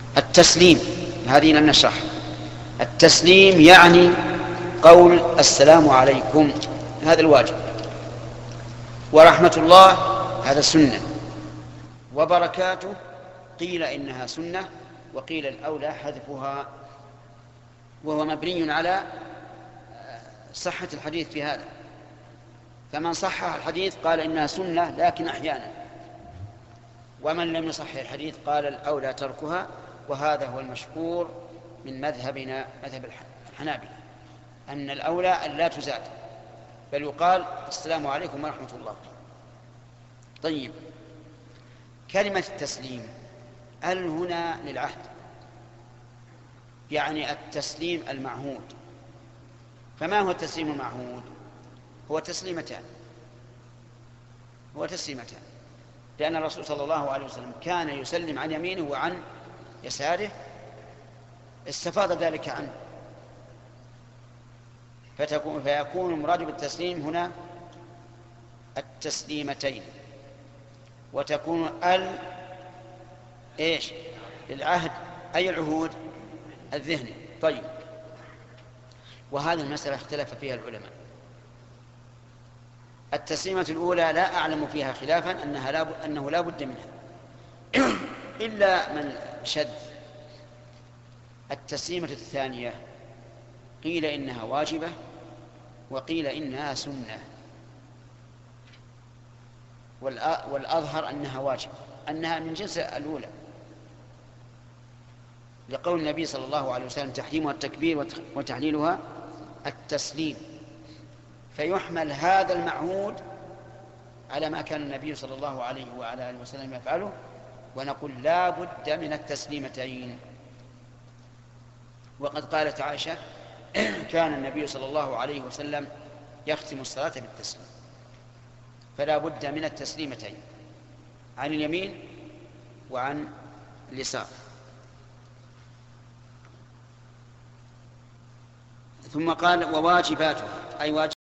التسليم هذه لم نشرح. التسليم يعني قول السلام عليكم، هذا الواجب، ورحمة الله هذا سنة، وبركاته قيل إنها سنة وقيل الأولى حذفها، وهو مبني على صحة الحديث في هذا. فمن صحح الحديث قال إنها سنة لكن أحيانا، ومن لم يصحح الحديث قال الأولى تركها، وهذا هو المشهور من مذهبنا مذهب الحنابلة، أن الأولى أن لا تزاد بل يقال السلام عليكم ورحمة الله. طيب، كلمة التسليم هل هنا للعهد، يعني التسليم المعهود. فما هو التسليم المعهود؟ هو تسليمتان، لأن الرسول صلى الله عليه وسلم كان يسلم عن يمينه وعن يساره، استفاض ذلك عنه، فيكون مراد بالتسليم هنا التسليمتين، وتكون إيش للعهد، أي العهود الذهني. طيب، وهذه المسألة اختلف فيها العلماء. التسليمة الأولى لا أعلم فيها خلافا أنه لا بد منها إلا من شذ. التسليمة الثانية قيل إنها واجبة وقيل إنها سنة، والأظهر أنها واجبة، أنها من جنس الأولى، لقول النبي صلى الله عليه وسلم تحريمها التكبير وتحليلها التسليم، فيحمل هذا المعهود على ما كان النبي صلى الله عليه وعلى آله وسلم يفعله، ونقول لا بد من التسليمتين. وقد قالت عائشة كان النبي صلى الله عليه وسلم يختم الصلاة بالتسليم، فلا بد من التسليمتين عن اليمين وعن اليسار. ثم قال وواجباته أي واجب